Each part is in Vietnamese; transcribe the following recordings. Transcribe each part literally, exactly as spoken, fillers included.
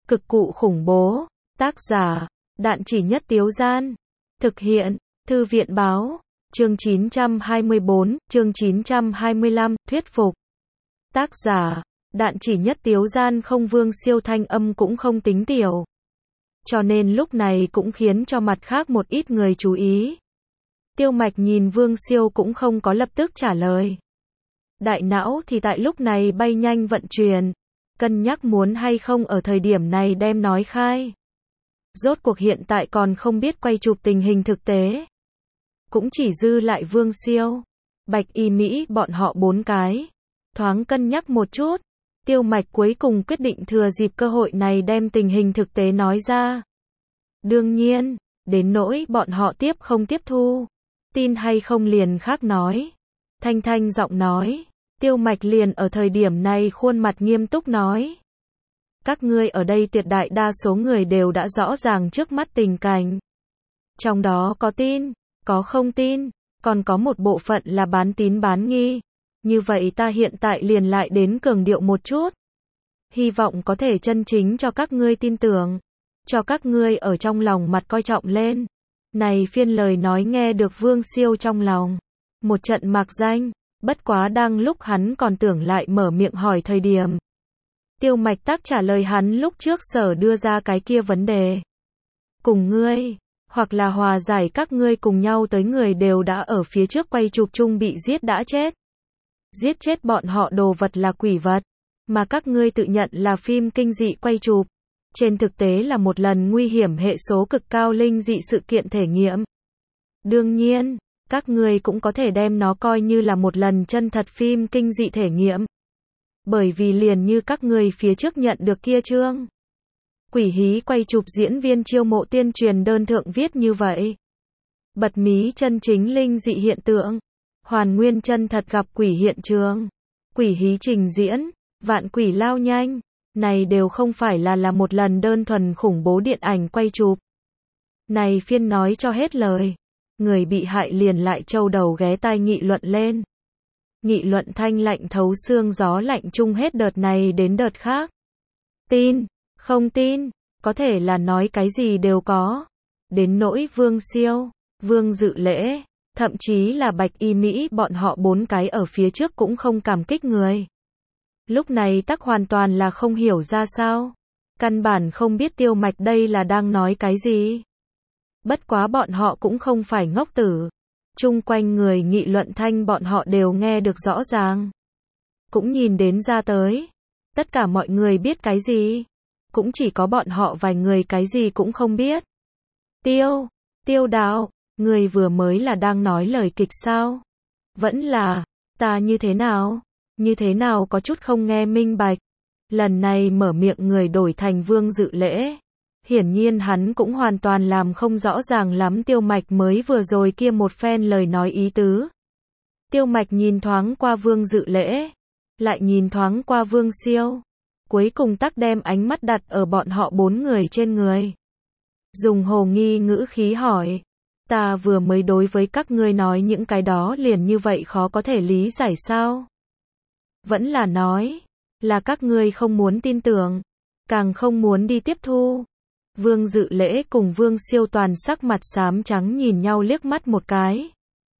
Cực cụ khủng bố. Tác giả, Đạn Chỉ Nhất Tiếu Gian. Thực hiện, Thư viện báo. Chương chín trăm hai mươi bốn, chương chín trăm hai mươi lăm, thuyết phục. Tác giả, Đạn Chỉ Nhất Tiếu Gian. Không, Vương Siêu thanh âm cũng không tính tiểu. Cho nên lúc này cũng khiến cho mặt khác một ít người chú ý. Tiêu Mạch nhìn Vương Siêu cũng không có lập tức trả lời. Đại não thì tại lúc này bay nhanh vận chuyển, cân nhắc muốn hay không ở thời điểm này đem nói khai. Rốt cuộc hiện tại còn không biết quay chụp tình hình thực tế. Cũng chỉ dư lại Vương Siêu, Bạch Y Mỹ bọn họ bốn cái. Thoáng cân nhắc một chút, Tiêu Mạch cuối cùng quyết định thừa dịp cơ hội này đem tình hình thực tế nói ra. Đương nhiên, đến nỗi bọn họ tiếp không tiếp thu, tin hay không liền khác nói. Thanh thanh giọng nói, Tiêu Mạch liền ở thời điểm này khuôn mặt nghiêm túc nói. Các ngươi ở đây tuyệt đại đa số người đều đã rõ ràng trước mắt tình cảnh. Trong đó có tin, có không tin, còn có một bộ phận là bán tín bán nghi. Như vậy ta hiện tại liền lại đến cường điệu một chút. Hy vọng có thể chân chính cho các ngươi tin tưởng, cho các ngươi ở trong lòng mặt coi trọng lên. Này phiên lời nói nghe được Vương Siêu trong lòng một trận mạc danh, bất quá đang lúc hắn còn tưởng lại mở miệng hỏi thời điểm. Tiêu Mạch tác trả lời hắn lúc trước sở đưa ra cái kia vấn đề. Cùng ngươi, hoặc là hòa giải các ngươi cùng nhau tới người đều đã ở phía trước quay chụp chung bị giết đã chết. Giết chết bọn họ đồ vật là quỷ vật, mà các ngươi tự nhận là phim kinh dị quay chụp. Trên thực tế là một lần nguy hiểm hệ số cực cao linh dị sự kiện thể nghiệm. Đương nhiên, các ngươi cũng có thể đem nó coi như là một lần chân thật phim kinh dị thể nghiệm. Bởi vì liền như các ngươi phía trước nhận được kia chương Quỷ hí quay chụp diễn viên chiêu mộ tuyên truyền đơn thượng viết như vậy. Bật mí chân chính linh dị hiện tượng, hoàn nguyên chân thật gặp quỷ hiện trường, quỷ hí trình diễn, vạn quỷ lao nhanh, này đều không phải là là một lần đơn thuần khủng bố điện ảnh quay chụp. Này phiên nói cho hết lời, người bị hại liền lại châu đầu ghé tai nghị luận lên. Nghị luận thanh lạnh thấu xương gió lạnh chung hết đợt này đến đợt khác. Tin, không tin, có thể là nói cái gì đều có. Đến nỗi Vương Siêu, Vương Dự Lễ, thậm chí là Bạch Y Mỹ bọn họ bốn cái ở phía trước cũng không cảm kích người. Lúc này tắc hoàn toàn là không hiểu ra sao. Căn bản không biết Tiêu Mạch đây là đang nói cái gì. Bất quá bọn họ cũng không phải ngốc tử. Chung quanh người nghị luận thanh bọn họ đều nghe được rõ ràng. Cũng nhìn đến ra tới. Tất cả mọi người biết cái gì. Cũng chỉ có bọn họ vài người cái gì cũng không biết. Tiêu, Tiêu Đạo, người vừa mới là đang nói lời kịch sao? Vẫn là, ta như thế nào? Như thế nào có chút không nghe minh bạch. Lần này mở miệng người đổi thành Vương Dự Lễ. Hiển nhiên hắn cũng hoàn toàn làm không rõ ràng lắm Tiêu Mạch mới vừa rồi kia một phen lời nói ý tứ. Tiêu Mạch nhìn thoáng qua Vương Dự Lễ, lại nhìn thoáng qua Vương Siêu, cuối cùng tắc đem ánh mắt đặt ở bọn họ bốn người trên người. Dùng hồ nghi ngữ khí hỏi, ta vừa mới đối với các ngươi nói những cái đó liền như vậy khó có thể lý giải sao? Vẫn là nói, là các ngươi không muốn tin tưởng, càng không muốn đi tiếp thu. Vương Dự Lễ cùng Vương Siêu toàn sắc mặt xám trắng nhìn nhau liếc mắt một cái.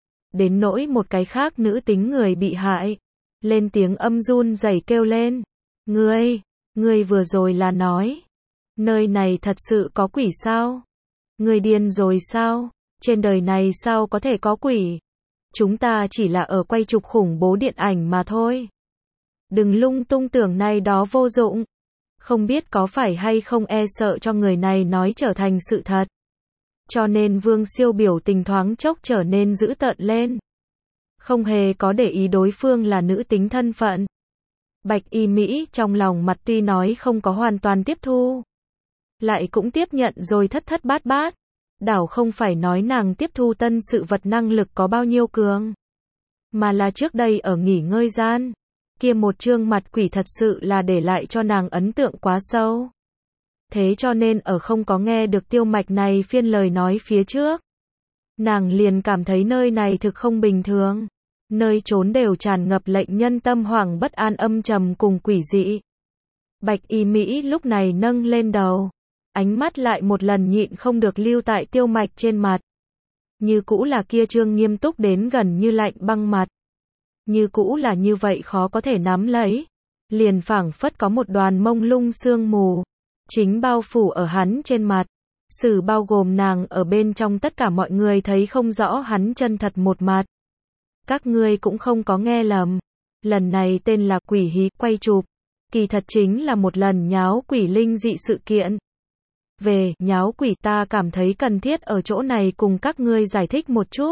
Đến nỗi một cái khác nữ tính người bị hại, lên tiếng âm run rẩy kêu lên. Ngươi, ngươi vừa rồi là nói, nơi này thật sự có quỷ sao? Ngươi điên rồi sao? Trên đời này sao có thể có quỷ? Chúng ta chỉ là ở quay chụp khủng bố điện ảnh mà thôi. Đừng lung tung tưởng này đó vô dụng. Không biết có phải hay không e sợ cho người này nói trở thành sự thật. Cho nên Vương Siêu biểu tình thoáng chốc trở nên dữ tợn lên. Không hề có để ý đối phương là nữ tính thân phận. Bạch Y Mỹ trong lòng mặt tuy nói không có hoàn toàn tiếp thu, lại cũng tiếp nhận rồi thất thất bát bát. Đảo không phải nói nàng tiếp thu tân sự vật năng lực có bao nhiêu cường, mà là trước đây ở nghỉ ngơi gian, kia một trương mặt quỷ thật sự là để lại cho nàng ấn tượng quá sâu. Thế cho nên ở không có nghe được Tiêu Mạch này phiên lời nói phía trước, nàng liền cảm thấy nơi này thực không bình thường. Nơi trốn đều tràn ngập lệnh nhân tâm hoảng bất an âm trầm cùng quỷ dị. Bạch Y Mỹ lúc này nâng lên đầu, ánh mắt lại một lần nhịn không được lưu tại Tiêu Mạch trên mặt. Như cũ là kia trương nghiêm túc đến gần như lạnh băng mặt. Như cũ là như vậy khó có thể nắm lấy. Liền phảng phất có một đoàn mông lung sương mù, chính bao phủ ở hắn trên mặt. Sự bao gồm nàng ở bên trong tất cả mọi người thấy không rõ hắn chân thật một mặt. Các ngươi cũng không có nghe lầm. Lần này tên là quỷ hí quay chụp. Kỳ thật chính là một lần nháo quỷ linh dị sự kiện. Về nháo quỷ ta cảm thấy cần thiết ở chỗ này cùng các ngươi giải thích một chút.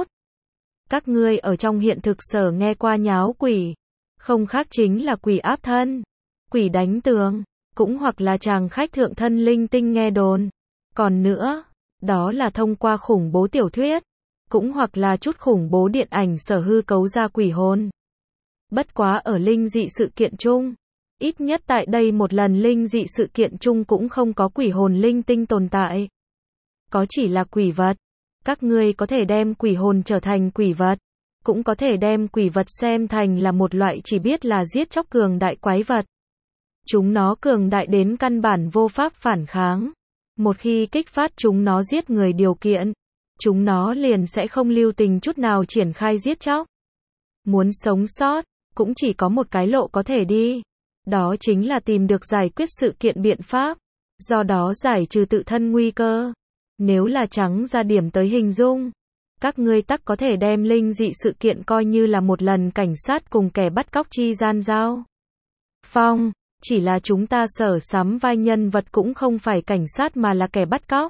Các ngươi ở trong hiện thực sở nghe qua nháo quỷ, không khác chính là quỷ áp thân, quỷ đánh tường, cũng hoặc là chàng khách thượng thân linh tinh nghe đồn. Còn nữa, đó là thông qua khủng bố tiểu thuyết, cũng hoặc là chút khủng bố điện ảnh sở hư cấu ra quỷ hồn. Bất quá ở linh dị sự kiện chung, ít nhất tại đây một lần linh dị sự kiện chung cũng không có quỷ hồn linh tinh tồn tại. Có chỉ là quỷ vật. Các ngươi có thể đem quỷ hồn trở thành quỷ vật, cũng có thể đem quỷ vật xem thành là một loại chỉ biết là giết chóc cường đại quái vật. Chúng nó cường đại đến căn bản vô pháp phản kháng. Một khi kích phát chúng nó giết người điều kiện, chúng nó liền sẽ không lưu tình chút nào triển khai giết chóc. Muốn sống sót, cũng chỉ có một cái lộ có thể đi. Đó chính là tìm được giải quyết sự kiện biện pháp, do đó giải trừ tự thân nguy cơ. Nếu là trắng ra điểm tới hình dung, các ngươi tắc có thể đem linh dị sự kiện coi như là một lần cảnh sát cùng kẻ bắt cóc chi gian giao phong, chỉ là chúng ta sở sắm vai nhân vật cũng không phải cảnh sát mà là kẻ bắt cóc.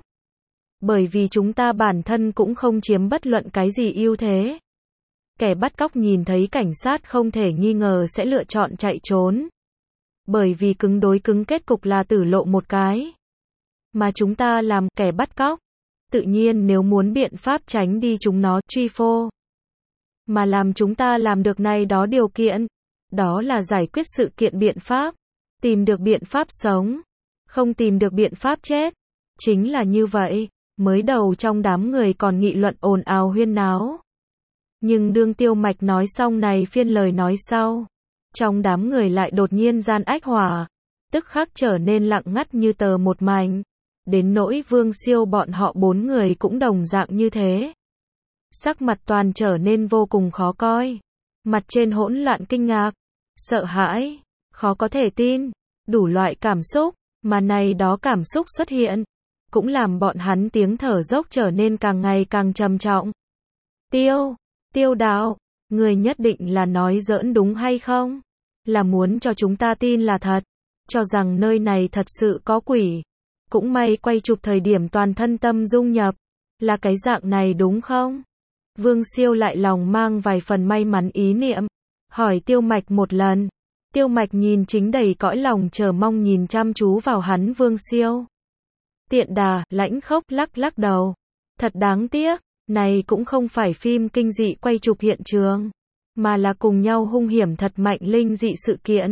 Bởi vì chúng ta bản thân cũng không chiếm bất luận cái gì ưu thế. Kẻ bắt cóc nhìn thấy cảnh sát không thể nghi ngờ sẽ lựa chọn chạy trốn. Bởi vì cứng đối cứng kết cục là tử lộ một cái. Mà chúng ta làm kẻ bắt cóc, tự nhiên nếu muốn biện pháp tránh đi chúng nó truy phô. Mà làm chúng ta làm được này đó điều kiện, đó là giải quyết sự kiện biện pháp, tìm được biện pháp sống, không tìm được biện pháp chết. Chính là như vậy, mới đầu trong đám người còn nghị luận ồn ào huyên náo. Nhưng đương Tiêu Mạch nói xong này phiên lời nói sau, trong đám người lại đột nhiên gian ách hỏa, tức khắc trở nên lặng ngắt như tờ một mảnh. Đến nỗi Vương Siêu bọn họ bốn người cũng đồng dạng như thế. Sắc mặt toàn trở nên vô cùng khó coi. Mặt trên hỗn loạn kinh ngạc, sợ hãi, khó có thể tin, đủ loại cảm xúc, mà này đó cảm xúc xuất hiện, cũng làm bọn hắn tiếng thở dốc trở nên càng ngày càng trầm trọng. Tiêu, Tiêu đạo, người nhất định là nói giỡn đúng hay không? Là muốn cho chúng ta tin là thật, cho rằng nơi này thật sự có quỷ. Cũng may quay chụp thời điểm toàn thân tâm dung nhập, là cái dạng này đúng không? Vương Siêu lại lòng mang vài phần may mắn ý niệm, hỏi Tiêu Mạch một lần. Tiêu Mạch nhìn chính đầy cõi lòng chờ mong nhìn chăm chú vào hắn Vương Siêu. Tiện đà, lãnh khốc lắc lắc đầu. Thật đáng tiếc, này cũng không phải phim kinh dị quay chụp hiện trường, mà là cùng nhau hung hiểm thật mạnh linh dị sự kiện.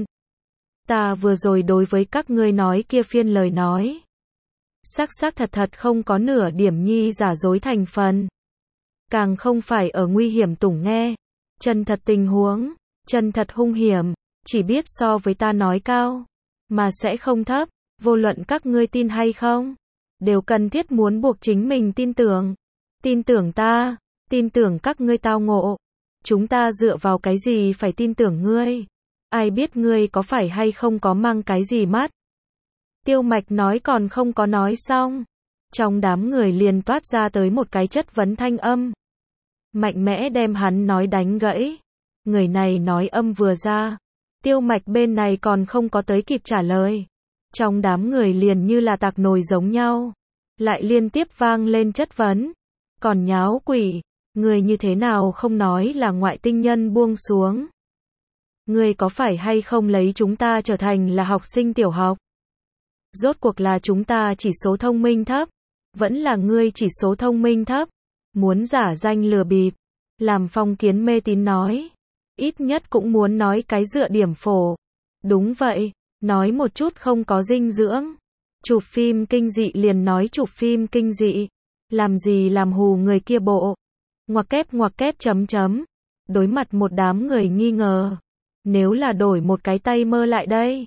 Ta vừa rồi đối với các ngươi nói kia phiên lời nói. Xác xác thật thật không có nửa điểm nhi giả dối thành phần. Càng không phải ở nguy hiểm tủng nghe. Chân thật tình huống, chân thật hung hiểm, chỉ biết so với ta nói cao, mà sẽ không thấp, vô luận các ngươi tin hay không, đều cần thiết muốn buộc chính mình tin tưởng. Tin tưởng ta, tin tưởng các ngươi tao ngộ. Chúng ta dựa vào cái gì phải tin tưởng ngươi? Ai biết ngươi có phải hay không có mang cái gì mắt? Tiêu Mạch nói còn không có nói xong. Trong đám người liền toát ra tới một cái chất vấn thanh âm. Mạnh mẽ đem hắn nói đánh gãy. Người này nói âm vừa ra. Tiêu Mạch bên này còn không có tới kịp trả lời. Trong đám người liền như là tạc nồi giống nhau. Lại liên tiếp vang lên chất vấn. Còn nháo quỷ, người như thế nào không nói là ngoại tinh nhân buông xuống? Người có phải hay không lấy chúng ta trở thành là học sinh tiểu học? Rốt cuộc là chúng ta chỉ số thông minh thấp, vẫn là ngươi chỉ số thông minh thấp, muốn giả danh lừa bịp, làm phong kiến mê tín nói, ít nhất cũng muốn nói cái dựa điểm phổ. Đúng vậy, nói một chút không có dinh dưỡng. Chụp phim kinh dị liền nói chụp phim kinh dị, làm gì làm hù người kia bộ. Ngoặc kép ngoặc kép chấm chấm. Đối mặt một đám người nghi ngờ, nếu là đổi một cái tay mơ lại đây,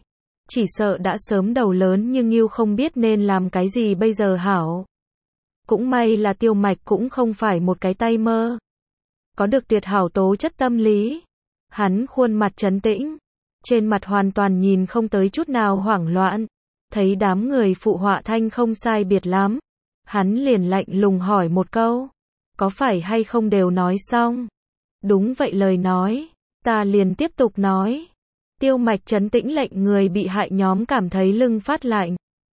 chỉ sợ đã sớm đầu lớn nhưng Ngưu không biết nên làm cái gì bây giờ hảo. Cũng may là Tiêu Mạch cũng không phải một cái tay mơ. Có được tuyệt hảo tố chất tâm lý. Hắn khuôn mặt trấn tĩnh, trên mặt hoàn toàn nhìn không tới chút nào hoảng loạn. Thấy đám người phụ họa thanh không sai biệt lắm. Hắn liền lạnh lùng hỏi một câu. Có phải hay không đều nói xong? Đúng vậy lời nói. Ta liền tiếp tục nói. Tiêu Mạch trấn tĩnh lệnh người bị hại nhóm cảm thấy lưng phát lạnh.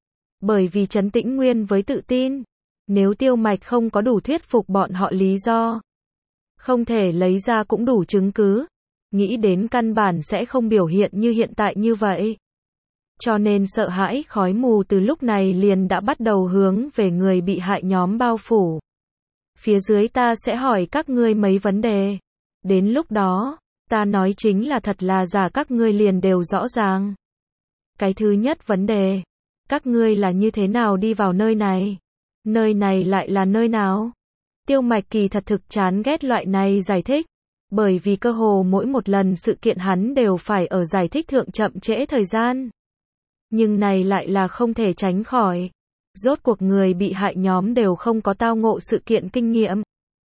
Bởi vì trấn tĩnh nguyên với tự tin. Nếu Tiêu Mạch không có đủ thuyết phục bọn họ lý do. Không thể lấy ra cũng đủ chứng cứ. Nghĩ đến căn bản sẽ không biểu hiện như hiện tại như vậy. Cho nên sợ hãi khói mù từ lúc này liền đã bắt đầu hướng về người bị hại nhóm bao phủ. Phía dưới ta sẽ hỏi các ngươi mấy vấn đề. Đến lúc đó, ta nói chính là thật là giả các ngươi liền đều rõ ràng. Cái thứ nhất vấn đề. Các ngươi là như thế nào đi vào nơi này? Nơi này lại là nơi nào? Tiêu Mạch kỳ thật thực chán ghét loại này giải thích. Bởi vì cơ hồ mỗi một lần sự kiện hắn đều phải ở giải thích thượng chậm trễ thời gian. Nhưng này lại là không thể tránh khỏi. Rốt cuộc người bị hại nhóm đều không có tao ngộ sự kiện kinh nghiệm.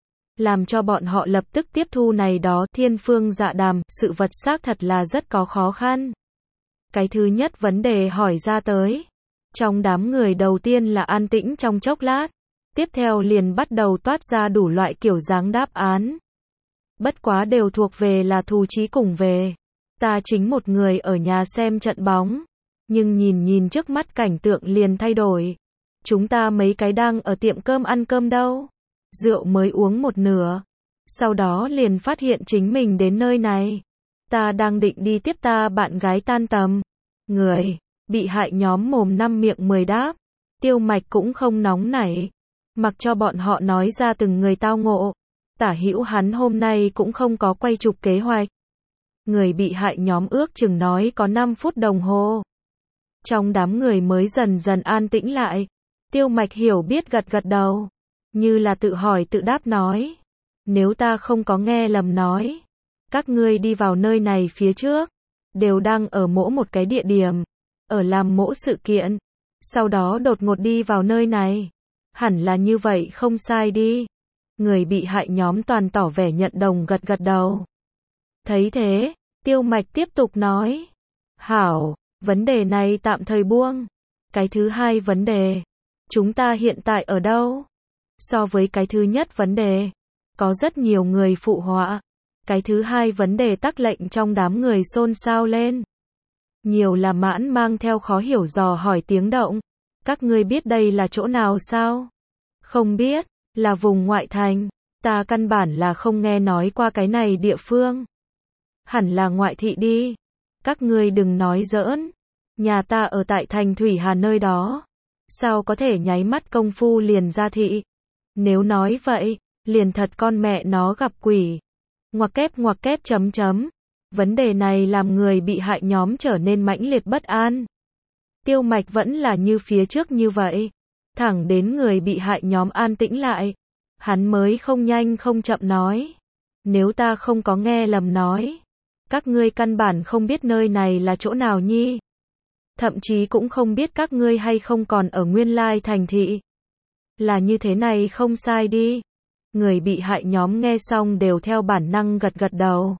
Làm cho bọn họ lập tức tiếp thu này đó thiên phương dạ đàm, sự vật xác thật là rất có khó khăn. Cái thứ nhất vấn đề hỏi ra tới. Trong đám người đầu tiên là an tĩnh trong chốc lát. Tiếp theo liền bắt đầu toát ra đủ loại kiểu dáng đáp án. Bất quá đều thuộc về là thù chí cùng về. Ta chính một người ở nhà xem trận bóng. Nhưng nhìn nhìn trước mắt cảnh tượng liền thay đổi. Chúng ta mấy cái đang ở tiệm cơm ăn cơm đâu. Rượu mới uống một nửa. Sau đó liền phát hiện chính mình đến nơi này. Ta đang định đi tiếp ta bạn gái tan tầm. Người bị hại nhóm mồm năm miệng mười đáp. Tiêu Mạch cũng không nóng nảy. Mặc cho bọn họ nói ra từng người tao ngộ. Tả hữu hắn hôm nay cũng không có quay chụp kế hoạch. Người bị hại nhóm ước chừng nói có năm phút đồng hồ. Trong đám người mới dần dần an tĩnh lại. Tiêu Mạch hiểu biết gật gật đầu. Như là tự hỏi tự đáp nói. Nếu ta không có nghe lầm nói. Các ngươi đi vào nơi này phía trước. Đều đang ở mỗi một cái địa điểm. Ở làm mỗi sự kiện. Sau đó đột ngột đi vào nơi này. Hẳn là như vậy không sai đi. Người bị hại nhóm toàn tỏ vẻ nhận đồng gật gật đầu. Thấy thế, Tiêu Mạch tiếp tục nói. Hảo, vấn đề này tạm thời buông. Cái thứ hai vấn đề. Chúng ta hiện tại ở đâu? So với cái thứ nhất vấn đề. Có rất nhiều người phụ họa. Cái thứ hai vấn đề tắc lệnh trong đám người xôn xao lên. Nhiều là mãn mang theo khó hiểu dò hỏi tiếng động. Các ngươi biết đây là chỗ nào sao? Không biết, là vùng ngoại thành. Ta căn bản là không nghe nói qua cái này địa phương. Hẳn là ngoại thị đi. Các ngươi đừng nói giỡn. Nhà ta ở tại thành Thủy Hà nơi đó. Sao có thể nháy mắt công phu liền ra thị? Nếu nói vậy, liền thật con mẹ nó gặp quỷ. Ngoặc kép ngoặc kép chấm chấm. Vấn đề này làm người bị hại nhóm trở nên mãnh liệt bất an. Tiêu Mạch vẫn là như phía trước như vậy. Thẳng đến người bị hại nhóm an tĩnh lại. Hắn mới không nhanh không chậm nói. Nếu ta không có nghe lầm nói. Các ngươi căn bản không biết nơi này là chỗ nào nhi. Thậm chí cũng không biết các ngươi hay không còn ở nguyên lai thành thị. Là như thế này không sai đi. Người bị hại nhóm nghe xong đều theo bản năng gật gật đầu.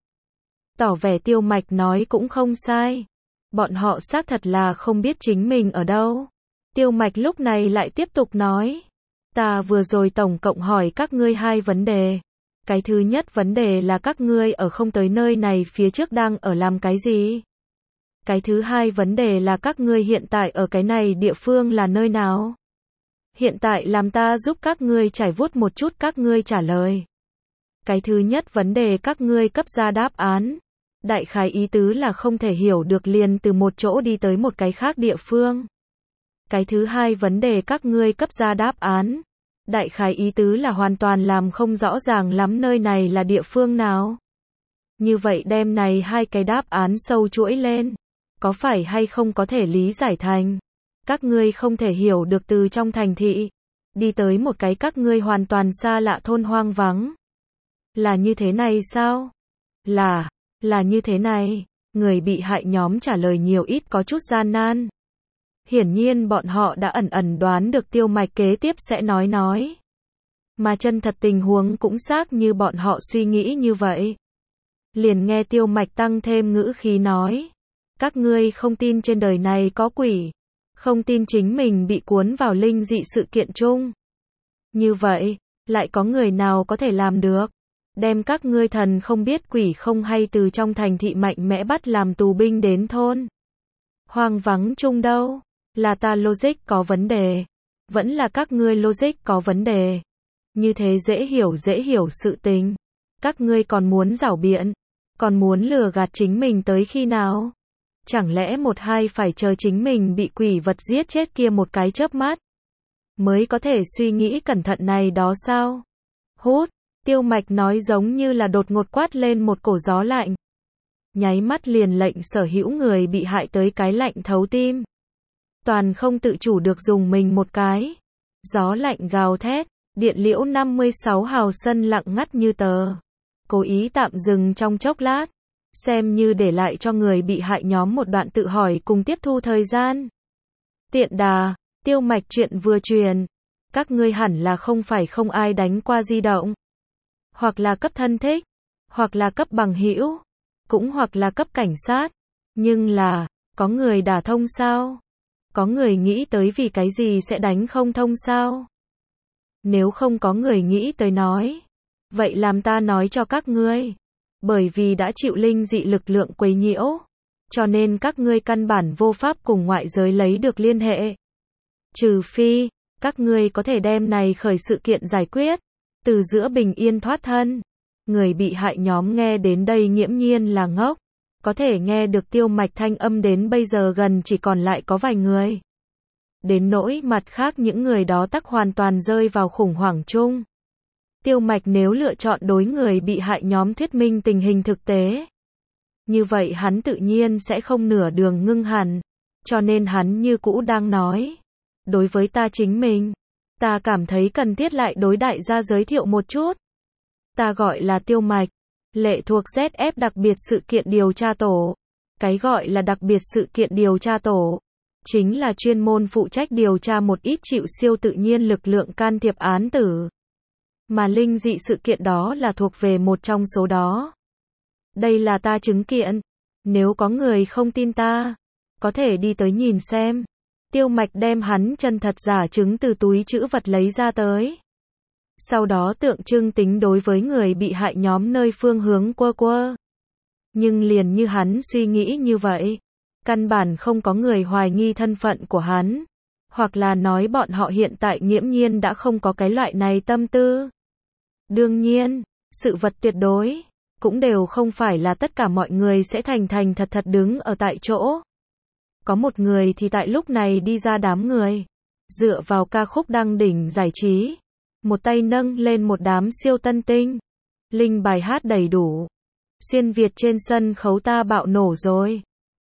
Tỏ vẻ Tiêu Mạch nói cũng không sai. Bọn họ xác thật là không biết chính mình ở đâu. Tiêu Mạch lúc này lại tiếp tục nói. Ta vừa rồi tổng cộng hỏi các ngươi hai vấn đề. Cái thứ nhất vấn đề là các ngươi ở không tới nơi này phía trước đang ở làm cái gì? Cái thứ hai vấn đề là các ngươi hiện tại ở cái này địa phương là nơi nào? Hiện tại làm ta giúp các ngươi trải vuốt một chút các ngươi trả lời. Cái thứ nhất vấn đề các ngươi cấp ra đáp án. Đại khái ý tứ là không thể hiểu được liền từ một chỗ đi tới một cái khác địa phương. Cái thứ hai vấn đề các ngươi cấp ra đáp án. Đại khái ý tứ là hoàn toàn làm không rõ ràng lắm nơi này là địa phương nào. Như vậy đem này hai cái đáp án sâu chuỗi lên. Có phải hay không có thể lý giải thành. Các ngươi không thể hiểu được từ trong thành thị. Đi tới một cái các ngươi hoàn toàn xa lạ thôn hoang vắng. Là như thế này sao? Là, là như thế này. Người bị hại nhóm trả lời nhiều ít có chút gian nan. Hiển nhiên bọn họ đã ẩn ẩn đoán được Tiêu Mạch kế tiếp sẽ nói nói. Mà chân thật tình huống cũng xác như bọn họ suy nghĩ như vậy. Liền nghe Tiêu Mạch tăng thêm ngữ khí nói. Các ngươi không tin trên đời này có quỷ. Không tin chính mình bị cuốn vào linh dị sự kiện chung. Như vậy, lại có người nào có thể làm được? Đem các ngươi thần không biết quỷ không hay từ trong thành thị mạnh mẽ bắt làm tù binh đến thôn. Hoang vắng chung đâu? Là ta logic có vấn đề. Vẫn là các ngươi logic có vấn đề. Như thế dễ hiểu dễ hiểu sự tình. Các ngươi còn muốn giảo biện. Còn muốn lừa gạt chính mình tới khi nào? Chẳng lẽ một hai phải chờ chính mình bị quỷ vật giết chết kia một cái chớp mắt mới có thể suy nghĩ cẩn thận này đó sao? Hút, Tiêu Mạch nói giống như là đột ngột quát lên một cổ gió lạnh. Nháy mắt liền lệnh sở hữu người bị hại tới cái lạnh thấu tim. Toàn không tự chủ được dùng mình một cái. Gió lạnh gào thét, điện liễu năm mươi sáu hào sân lặng ngắt như tờ. Cố ý tạm dừng trong chốc lát. Xem như để lại cho người bị hại nhóm một đoạn tự hỏi cùng tiếp thu thời gian. Tiện đà, Tiêu Mạch chuyện vừa truyền. Các ngươi hẳn là không phải không ai đánh qua di động. Hoặc là cấp thân thích. Hoặc là cấp bằng hữu. Cũng hoặc là cấp cảnh sát. Nhưng là, có người đả thông sao? Có người nghĩ tới vì cái gì sẽ đánh không thông sao? Nếu không có người nghĩ tới nói. Vậy làm ta nói cho các ngươi. Bởi vì đã chịu linh dị lực lượng quấy nhiễu. Cho nên các ngươi căn bản vô pháp cùng ngoại giới lấy được liên hệ. Trừ phi, các ngươi có thể đem này khởi sự kiện giải quyết. Từ giữa bình yên thoát thân. Người bị hại nhóm nghe đến đây nghiễm nhiên là ngốc. Có thể nghe được Tiêu Mạch thanh âm đến bây giờ gần chỉ còn lại có vài người. Đến nỗi mặt khác những người đó tắc hoàn toàn rơi vào khủng hoảng chung. Tiêu Mạch nếu lựa chọn đối người bị hại nhóm thuyết minh tình hình thực tế. Như vậy hắn tự nhiên sẽ không nửa đường ngưng hẳn. Cho nên hắn như cũ đang nói. Đối với ta chính mình, ta cảm thấy cần thiết lại đối đại gia giới thiệu một chút. Ta gọi là Tiêu Mạch, lệ thuộc dét ép đặc biệt sự kiện điều tra tổ. Cái gọi là đặc biệt sự kiện điều tra tổ, chính là chuyên môn phụ trách điều tra một ít chịu siêu tự nhiên lực lượng can thiệp án tử. Mà linh dị sự kiện đó là thuộc về một trong số đó. Đây là ta chứng kiện. Nếu có người không tin ta, có thể đi tới nhìn xem. Tiêu Mạch đem hắn chân thật giả chứng từ túi trữ vật lấy ra tới. Sau đó tượng trưng tính đối với người bị hại nhóm nơi phương hướng quơ quơ. Nhưng liền như hắn suy nghĩ như vậy, căn bản không có người hoài nghi thân phận của hắn. Hoặc là nói bọn họ hiện tại nghiễm nhiên đã không có cái loại này tâm tư. Đương nhiên, sự vật tuyệt đối, cũng đều không phải là tất cả mọi người sẽ thành thành thật thật đứng ở tại chỗ. Có một người thì tại lúc này đi ra đám người, dựa vào ca khúc đăng đỉnh giải trí, một tay nâng lên một đám siêu tân tinh, linh bài hát đầy đủ. Xuyên Việt trên sân khấu ta bạo nổ rồi.